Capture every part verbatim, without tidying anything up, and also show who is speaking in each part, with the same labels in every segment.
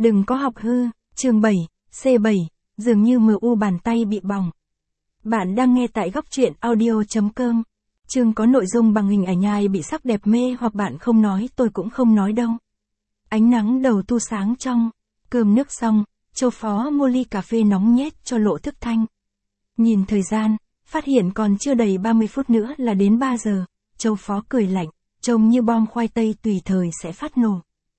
Speaker 1: Đừng có học hư, chương bảy, C bảy, dường như mờ u bàn tay bị bỏng. Bạn đang nghe tại góc truyện audio.com. Chương có nội dung bằng hình ảnh ai bị sắc đẹp mê hoặc bạn không nói tôi cũng không nói đâu. Ánh nắng đầu thu sáng trong, cơm nước xong, Châu Phó mua ly cà phê nóng nhét cho Lộ Thức Thanh. Nhìn thời gian, phát hiện còn chưa đầy ba mươi phút nữa là đến ba giờ, Châu Phó cười lạnh, trông như bom khoai tây tùy thời sẽ phát nổ.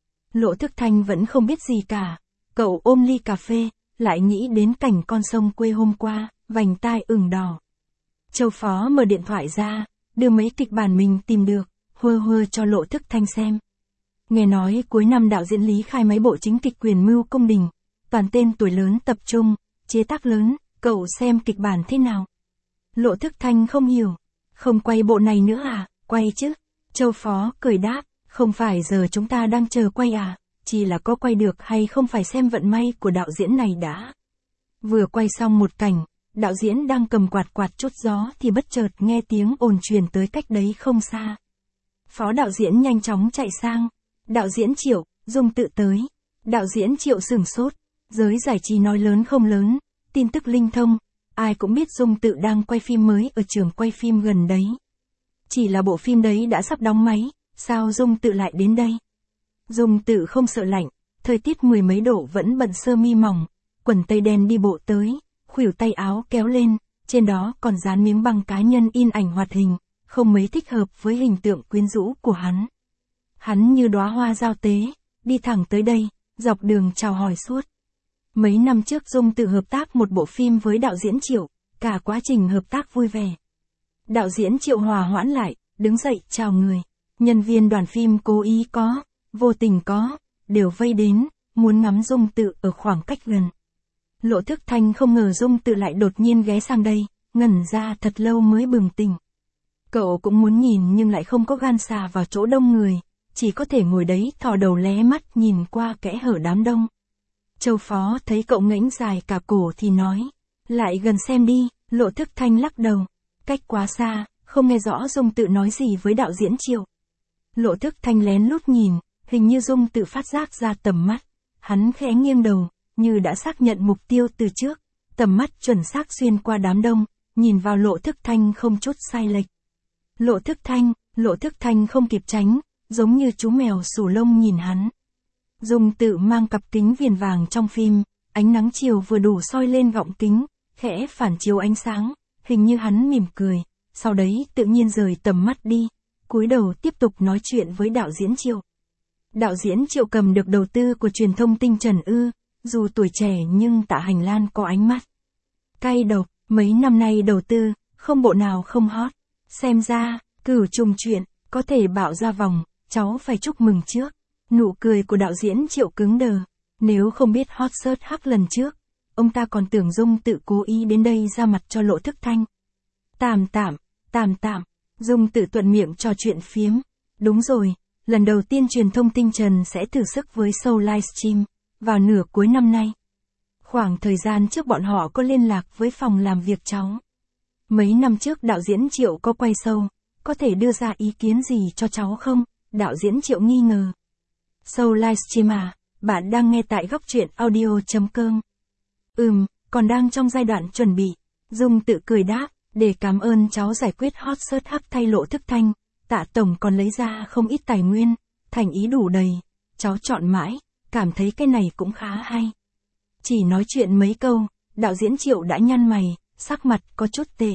Speaker 1: Lộ Thức Thanh vẫn không biết gì cả, cậu ôm ly cà phê, lại nghĩ đến cảnh con sông quê hôm qua, vành tai ửng đỏ. Châu Phó mở điện thoại ra, đưa mấy kịch bản mình tìm được, hơ hơ cho Lộ Thức Thanh xem. Nghe nói cuối năm đạo diễn Lý khai mấy bộ chính kịch Quyền Mưu Cung Đình, toàn tên tuổi lớn tập trung, chế tác lớn, cậu xem kịch bản thế nào? Lộ Thức Thanh không hiểu, không quay bộ này nữa à, quay chứ? Châu Phó cười đáp, không phải giờ chúng ta đang chờ quay à, chỉ là có quay được hay không phải xem vận may của đạo diễn này đã. Vừa quay xong một cảnh, đạo diễn đang cầm quạt quạt chút gió thì bất chợt nghe tiếng ồn truyền tới cách đấy không xa. Phó đạo diễn nhanh chóng chạy sang, đạo diễn Triệu, Dung Tự tới. Đạo diễn Triệu sửng sốt, giới giải trí nói lớn không lớn, tin tức linh thông, ai cũng biết Dung Tự đang quay phim mới ở trường quay phim gần đấy. Chỉ là bộ phim đấy đã sắp đóng máy, sao Dung Tự lại đến đây? Dung Tự không sợ lạnh, thời tiết mười mấy độ vẫn bận sơ mi mỏng, quần tây đen đi bộ tới, khuỷu tay áo kéo lên, trên đó còn dán miếng băng cá nhân in ảnh hoạt hình, không mấy thích hợp với hình tượng quyến rũ của hắn. Hắn như đóa hoa giao tế, đi thẳng tới đây, dọc đường chào hỏi suốt. Mấy năm trước Dung Tự hợp tác một bộ phim với đạo diễn Triệu, cả quá trình hợp tác vui vẻ. Đạo diễn Triệu hòa hoãn lại, đứng dậy chào người. Nhân viên đoàn phim cố ý có, vô tình có, đều vây đến, muốn ngắm Dung Tự ở khoảng cách gần. Lộ Thức Thanh không ngờ Dung Tự lại đột nhiên ghé sang đây, ngẩn ra thật lâu mới bừng tỉnh. Cậu cũng muốn nhìn nhưng lại không có gan xà vào chỗ đông người, chỉ có thể ngồi đấy thò đầu lé mắt nhìn qua kẽ hở đám đông. Châu Phó thấy cậu ngẩng dài cả cổ thì nói, lại gần xem đi. Lộ Thức Thanh lắc đầu, cách quá xa, không nghe rõ Dung Tự nói gì với đạo diễn Triệu. Lộ Thức Thanh lén lút nhìn, hình như Dung Tự phát giác ra tầm mắt, hắn khẽ nghiêng đầu, như đã xác nhận mục tiêu từ trước, tầm mắt chuẩn xác xuyên qua đám đông, nhìn vào Lộ Thức Thanh không chút sai lệch. Lộ Thức Thanh, Lộ Thức Thanh không kịp tránh, giống như chú mèo sù lông nhìn hắn. Dung Tự mang cặp kính viền vàng trong phim, ánh nắng chiều vừa đủ soi lên gọng kính, khẽ phản chiếu ánh sáng, hình như hắn mỉm cười, sau đấy tự nhiên rời tầm mắt đi, cúi đầu tiếp tục nói chuyện với đạo diễn Triệu. Đạo diễn Triệu cầm được đầu tư của truyền thông Tinh Trần ư, dù tuổi trẻ nhưng Tạ Hành Lan có ánh mắt cay độc, mấy năm nay đầu tư, không bộ nào không hot. Xem ra, cửu trùng chuyện, có thể bạo ra vòng, cháu phải chúc mừng trước. Nụ cười của đạo diễn Triệu cứng đờ, nếu không biết hot search hắc lần trước, ông ta còn tưởng Dung Tự cố ý đến đây ra mặt cho Lộ Thức Thanh. Tạm tạm, tạm tạm, Dung Tự thuận miệng trò chuyện phiếm. Đúng rồi, lần đầu tiên truyền thông Tinh Trần sẽ thử sức với show livestream, vào nửa cuối năm nay. Khoảng thời gian trước bọn họ có liên lạc với phòng làm việc cháu. Mấy năm trước đạo diễn Triệu có quay show, có thể đưa ra ý kiến gì cho cháu không? Đạo diễn Triệu nghi ngờ. Show livestream à, bạn đang nghe tại góc truyện audio.com. Ừm, còn đang trong giai đoạn chuẩn bị. Dung Tự cười đáp, để cảm ơn cháu giải quyết hot search hắc thay Lộ Thức Thanh, Tạ Tổng còn lấy ra không ít tài nguyên, thành ý đủ đầy. Cháu chọn mãi, cảm thấy cái này cũng khá hay. Chỉ nói chuyện mấy câu, đạo diễn Triệu đã nhăn mày, sắc mặt có chút tệ.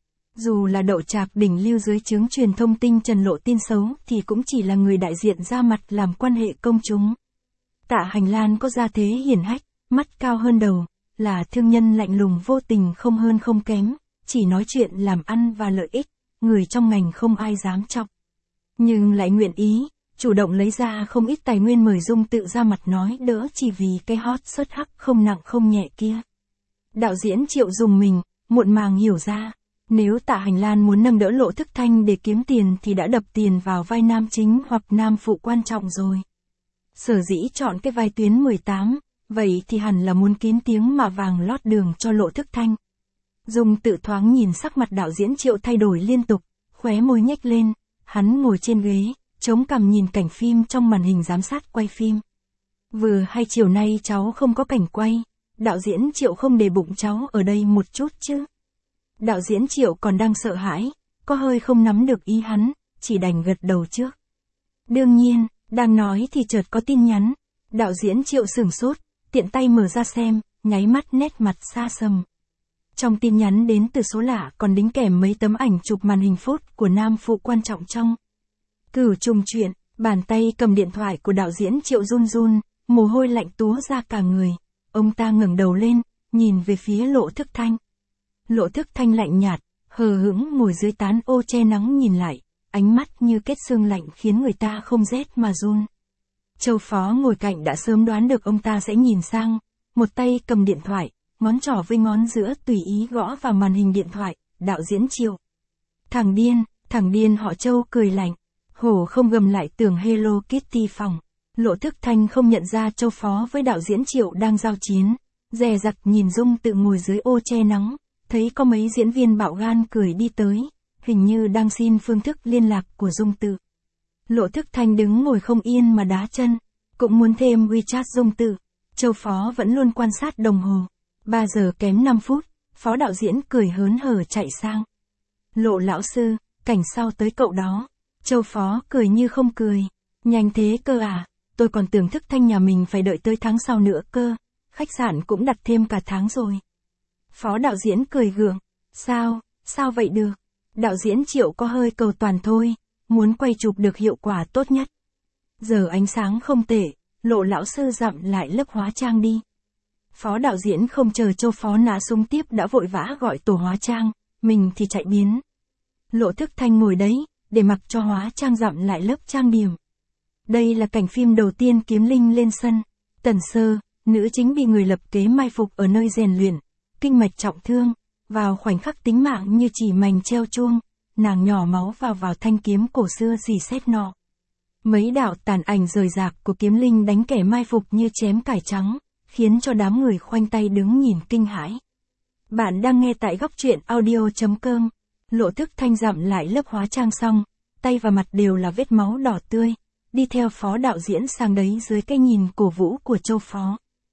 Speaker 1: Dù là đậu trạc đỉnh lưu dưới trướng truyền thông Tinh Trần lộ tin xấu thì cũng chỉ là người đại diện ra mặt làm quan hệ công chúng. Tạ Hành Lan có gia thế hiển hách, mắt cao hơn đầu, là thương nhân lạnh lùng vô tình không hơn không kém, chỉ nói chuyện làm ăn và lợi ích, người trong ngành không ai dám chọc. Nhưng lại nguyện ý, chủ động lấy ra không ít tài nguyên mời Dung Tự ra mặt nói đỡ chỉ vì cái hot search hắc không nặng không nhẹ kia. Đạo diễn Triệu dùng mình, muộn màng hiểu ra. Nếu Tạ Hành Lan muốn nâng đỡ Lộ Thức Thanh để kiếm tiền thì đã đập tiền vào vai nam chính hoặc nam phụ quan trọng rồi. Sở dĩ chọn cái vai tuyến mười tám, vậy thì hẳn là muốn kín tiếng mà vàng lót đường cho Lộ Thức Thanh. Dung Tự thoáng nhìn sắc mặt đạo diễn Triệu thay đổi liên tục, khóe môi nhếch lên, hắn ngồi trên ghế, chống cằm nhìn cảnh phim trong màn hình giám sát quay phim. Vừa hay chiều nay cháu không có cảnh quay, đạo diễn Triệu không để bụng cháu ở đây một chút chứ. Đạo diễn Triệu còn đang sợ hãi, có hơi không nắm được ý hắn, chỉ đành gật đầu trước. Đương nhiên, đang nói thì chợt có tin nhắn, đạo diễn Triệu sửng sốt, tiện tay mở ra xem, nháy mắt nét mặt xa sầm. Trong tin nhắn đến từ số lạ còn đính kèm mấy tấm ảnh chụp màn hình phốt của nam phụ quan trọng trong Cửu Trùng Truyện. Bàn tay cầm điện thoại của đạo diễn Triệu run run, mồ hôi lạnh túa ra cả người. Ông ta ngẩng đầu lên, nhìn về phía Lộ Thức Thanh. Lộ Thức Thanh lạnh nhạt, hờ hững ngồi dưới tán ô che nắng nhìn lại, ánh mắt như kết xương lạnh khiến người ta không rét mà run. Châu Phó ngồi cạnh đã sớm đoán được ông ta sẽ nhìn sang, một tay cầm điện thoại, ngón trỏ với ngón giữa tùy ý gõ vào màn hình điện thoại, đạo diễn Triệu. Thằng điên, thằng điên họ Châu cười lạnh. Hổ không gầm lại tưởng Hello Kitty phòng. Lộ Thức Thanh không nhận ra Châu Phó với đạo diễn Triệu đang giao chiến. Dè dặt nhìn Dung Tự ngồi dưới ô che nắng, thấy có mấy diễn viên bạo gan cười đi tới, hình như đang xin phương thức liên lạc của Dung Tự. Lộ Thức Thanh đứng ngồi không yên mà đá chân, cũng muốn thêm WeChat Dung Tự. Châu Phó vẫn luôn quan sát đồng hồ. ba giờ kém năm phút, phó đạo diễn cười hớn hở chạy sang. Lộ lão sư, cảnh sau tới cậu đó. Châu Phó cười như không cười. Nhanh thế cơ à, tôi còn tưởng Thức Thanh nhà mình phải đợi tới tháng sau nữa cơ, khách sạn cũng đặt thêm cả tháng rồi. Phó đạo diễn cười gượng, sao, sao vậy được, đạo diễn Triệu có hơi cầu toàn thôi, muốn quay chụp được hiệu quả tốt nhất. Giờ ánh sáng không tệ, Lộ lão sư dặm lại lớp hóa trang đi. Phó đạo diễn không chờ Châu Phó nã súng tiếp đã vội vã gọi tổ hóa trang, mình thì chạy biến. Lộ Thức Thanh ngồi đấy, để mặc cho hóa trang dặm lại lớp trang điểm. Đây là cảnh phim đầu tiên Kiếm Linh lên sân. Tần Sơ, nữ chính bị người lập kế mai phục ở nơi rèn luyện, kinh mạch trọng thương, vào khoảnh khắc tính mạng như chỉ mảnh treo chuông, nàng nhỏ máu vào vào thanh kiếm cổ xưa rỉ sét nọ. Mấy đạo tàn ảnh rời rạc của Kiếm Linh đánh kẻ mai phục như chém cải trắng, khiến cho đám người khoanh tay đứng nhìn kinh hãi. Bạn đang nghe tại góc truyện audio chấm com. Lộ Thức Thanh dặm lại lớp hóa trang xong, tay và mặt đều là vết máu đỏ tươi, đi theo phó đạo diễn sang đấy dưới cái nhìn cổ vũ của Châu Phó.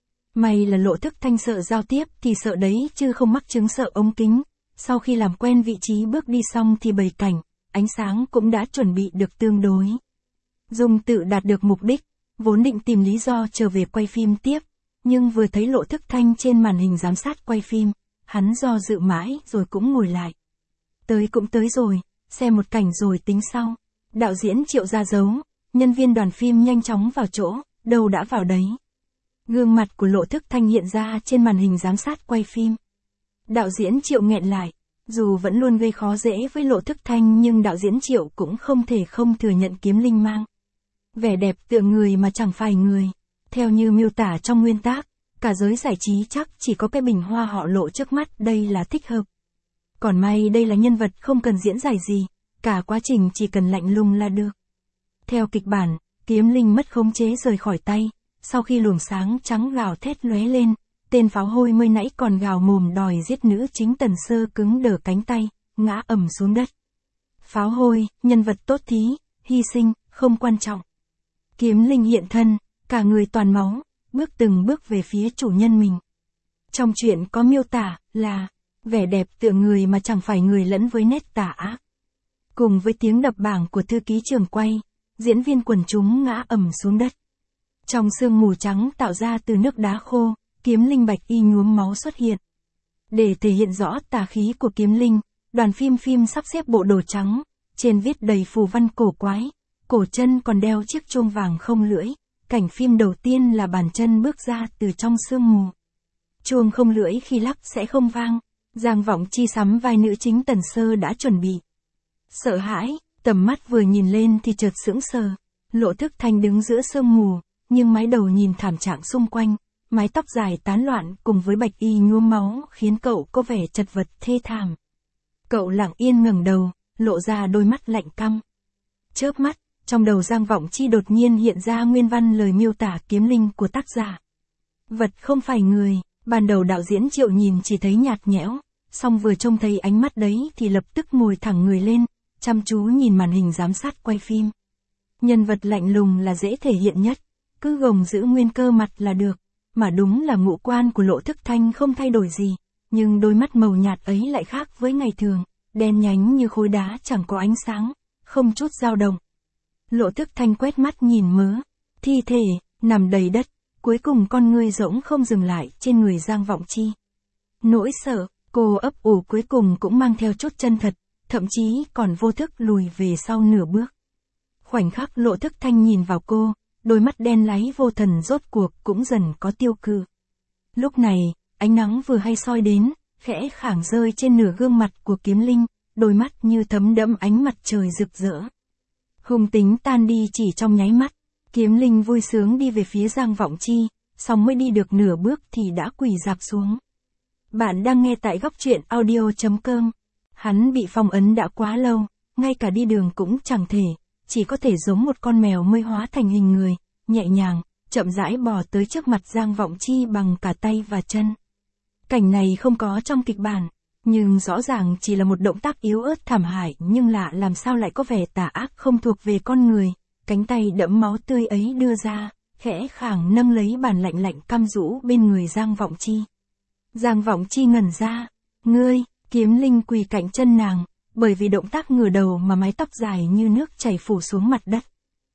Speaker 1: May là Lộ Thức Thanh sợ giao tiếp thì sợ đấy chứ không mắc chứng sợ ống kính, sau khi làm quen vị trí bước đi xong thì bày cảnh, ánh sáng cũng đã chuẩn bị được tương đối. Dung Tự đạt được mục đích, vốn định tìm lý do trở về quay phim tiếp, nhưng vừa thấy Lộ Thức Thanh trên màn hình giám sát quay phim, hắn do dự mãi rồi cũng ngồi lại. Tới cũng tới rồi, xem một cảnh rồi tính sau. Đạo diễn Triệu ra dấu, nhân viên đoàn phim nhanh chóng vào chỗ, đâu đã vào đấy. Gương mặt của Lộ Thức Thanh hiện ra trên màn hình giám sát quay phim. Đạo diễn Triệu nghẹn lại, dù vẫn luôn gây khó dễ với Lộ Thức Thanh nhưng đạo diễn Triệu cũng không thể không thừa nhận Kiếm Linh mang vẻ đẹp tựa người mà chẳng phải người. Theo như miêu tả trong nguyên tác, cả giới giải trí chắc chỉ có cái bình hoa họ Lộ trước mắt đây là thích hợp. Còn may đây là nhân vật không cần diễn giải gì, cả quá trình chỉ cần lạnh lùng là được. Theo kịch bản, Kiếm Linh mất khống chế rời khỏi tay, sau khi luồng sáng trắng gào thét lóe lên, tên pháo hôi mới nãy còn gào mồm đòi giết nữ chính Tần Sơ cứng đờ cánh tay, ngã ầm xuống đất. Pháo hôi, nhân vật tốt thí, hy sinh, không quan trọng. Kiếm Linh hiện thân, cả người toàn máu, bước từng bước về phía chủ nhân mình. Trong truyện có miêu tả là vẻ đẹp tựa người mà chẳng phải người lẫn với nét tà ác. Cùng với tiếng đập bảng của thư ký trường quay, diễn viên quần chúng ngã ầm xuống đất. Trong sương mù trắng tạo ra từ nước đá khô, Kiếm Linh bạch y nhuốm máu xuất hiện. Để thể hiện rõ tà khí của Kiếm Linh, đoàn phim phim sắp xếp bộ đồ trắng, trên viết đầy phù văn cổ quái, cổ chân còn đeo chiếc chuông vàng không lưỡi. Cảnh phim đầu tiên là bàn chân bước ra từ trong sương mù. Chuông không lưỡi khi lắc sẽ không vang. Giang Vọng Chi sắm vai nữ chính Tần Sơ đã chuẩn bị. Sợ hãi, tầm mắt vừa nhìn lên thì chợt sững sờ. Lộ Thức Thanh đứng giữa sương mù, nhưng mái đầu nhìn thảm trạng xung quanh, mái tóc dài tán loạn cùng với bạch y nhuốm máu khiến cậu có vẻ chật vật thê thảm. Cậu lặng yên ngẩng đầu, lộ ra đôi mắt lạnh căm. Chớp mắt, trong đầu Giang Vọng Chi đột nhiên hiện ra nguyên văn lời miêu tả Kiếm Linh của tác giả. Vật không phải người, ban đầu đạo diễn Triệu nhìn chỉ thấy nhạt nhẽo, song vừa trông thấy ánh mắt đấy thì lập tức ngồi thẳng người lên, chăm chú nhìn màn hình giám sát quay phim. Nhân vật lạnh lùng là dễ thể hiện nhất, cứ gồng giữ nguyên cơ mặt là được, mà đúng là ngũ quan của Lộ Thức Thanh không thay đổi gì, nhưng đôi mắt màu nhạt ấy lại khác với ngày thường, đen nhánh như khối đá chẳng có ánh sáng, không chút dao động. Lộ Thức Thanh quét mắt nhìn mớ thi thể nằm đầy đất, cuối cùng con ngươi rỗng không dừng lại trên người Giang Vọng Chi. Nỗi sợ, cô ấp ủ cuối cùng cũng mang theo chút chân thật, thậm chí còn vô thức lùi về sau nửa bước. Khoảnh khắc Lộ Thức Thanh nhìn vào cô, đôi mắt đen láy vô thần rốt cuộc cũng dần có tiêu cự. Lúc này, ánh nắng vừa hay soi đến, khẽ khảng rơi trên nửa gương mặt của Kiếm Linh, đôi mắt như thấm đẫm ánh mặt trời rực rỡ. Hung tính tan đi chỉ trong nháy mắt, Kiếm Linh vui sướng đi về phía Giang Vọng Chi, xong mới đi được nửa bước thì đã quỳ rạp xuống. Bạn đang nghe tại góc truyện audio chấm com. Hắn bị phong ấn đã quá lâu, ngay cả đi đường cũng chẳng thể, chỉ có thể giống một con mèo mới hóa thành hình người, nhẹ nhàng, chậm rãi bò tới trước mặt Giang Vọng Chi bằng cả tay và chân. Cảnh này không có trong kịch bản, nhưng rõ ràng chỉ là một động tác yếu ớt thảm hại, nhưng lạ làm sao lại có vẻ tà ác không thuộc về con người. Cánh tay đẫm máu tươi ấy đưa ra, khẽ khàng nâng lấy bàn lạnh lạnh căm rũ bên người Giang Vọng Chi. Giang Vọng Chi ngẩn ra, ngươi, Kiếm Linh quỳ cạnh chân nàng, bởi vì động tác ngửa đầu mà mái tóc dài như nước chảy phủ xuống mặt đất.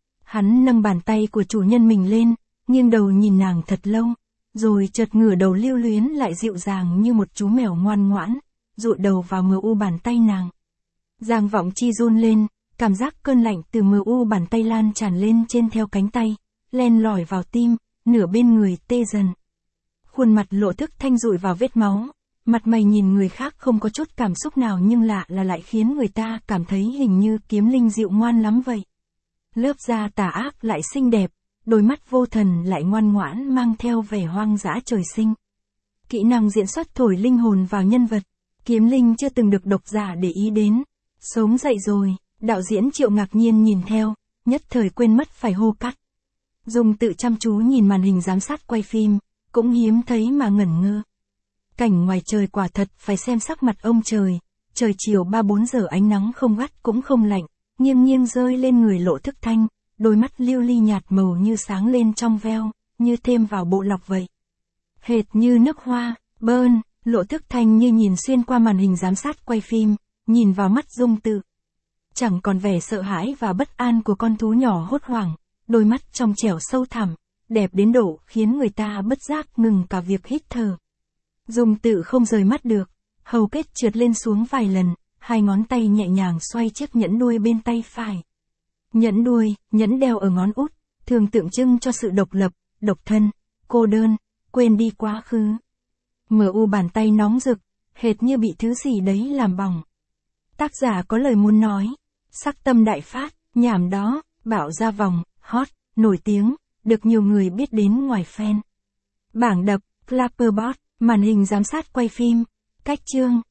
Speaker 1: Hắn nâng bàn tay của chủ nhân mình lên, nghiêng đầu nhìn nàng thật lâu, rồi chợt ngửa đầu lưu luyến lại dịu dàng như một chú mèo ngoan ngoãn, dụi đầu vào mờ u bàn tay nàng. Giang Vọng Chi run lên, cảm giác cơn lạnh từ mờ u bàn tay lan tràn lên trên theo cánh tay, len lỏi vào tim, nửa bên người tê dần. Khuôn mặt Lộ Thức Thanh dụi vào vết máu, mặt mày nhìn người khác không có chút cảm xúc nào nhưng lạ là lại khiến người ta cảm thấy hình như Kiếm Linh dịu ngoan lắm vậy. Lớp da tà ác lại xinh đẹp, đôi mắt vô thần lại ngoan ngoãn mang theo vẻ hoang dã trời sinh. Kỹ năng diễn xuất thổi linh hồn vào nhân vật, Kiếm Linh chưa từng được độc giả để ý đến. Sống dậy rồi, đạo diễn Triệu ngạc nhiên nhìn theo, nhất thời quên mất phải hô cắt. Dung tự chăm chú nhìn màn hình giám sát quay phim, cũng hiếm thấy mà ngẩn ngơ. Cảnh ngoài trời quả thật phải xem sắc mặt ông trời, trời chiều ba bốn giờ ánh nắng không gắt cũng không lạnh, nghiêng nghiêng rơi lên người Lộ Thức Thanh, đôi mắt lưu ly nhạt màu như sáng lên trong veo, như thêm vào bộ lọc vậy. Hệt như nước hoa, bơn, Lộ Thức Thanh như nhìn xuyên qua màn hình giám sát quay phim, nhìn vào mắt Dung tự. Chẳng còn vẻ sợ hãi và bất an của con thú nhỏ hốt hoảng, đôi mắt trong trẻo sâu thẳm, đẹp đến độ khiến người ta bất giác ngừng cả việc hít thở. Dung tự không rời mắt được, hầu kết trượt lên xuống vài lần, hai ngón tay nhẹ nhàng xoay chiếc nhẫn đuôi bên tay phải. Nhẫn đuôi, nhẫn đeo ở ngón út, thường tượng trưng cho sự độc lập, độc thân, cô đơn, quên đi quá khứ. Mờ u bàn tay nóng rực, hệt như bị thứ gì đấy làm bỏng. Tác giả có lời muốn nói, sắc tâm đại phát, nhảm đó, bảo ra vòng, hot, nổi tiếng, được nhiều người biết đến ngoài fan. Bảng đập, Clapperbot, màn hình giám sát quay phim, cách chương,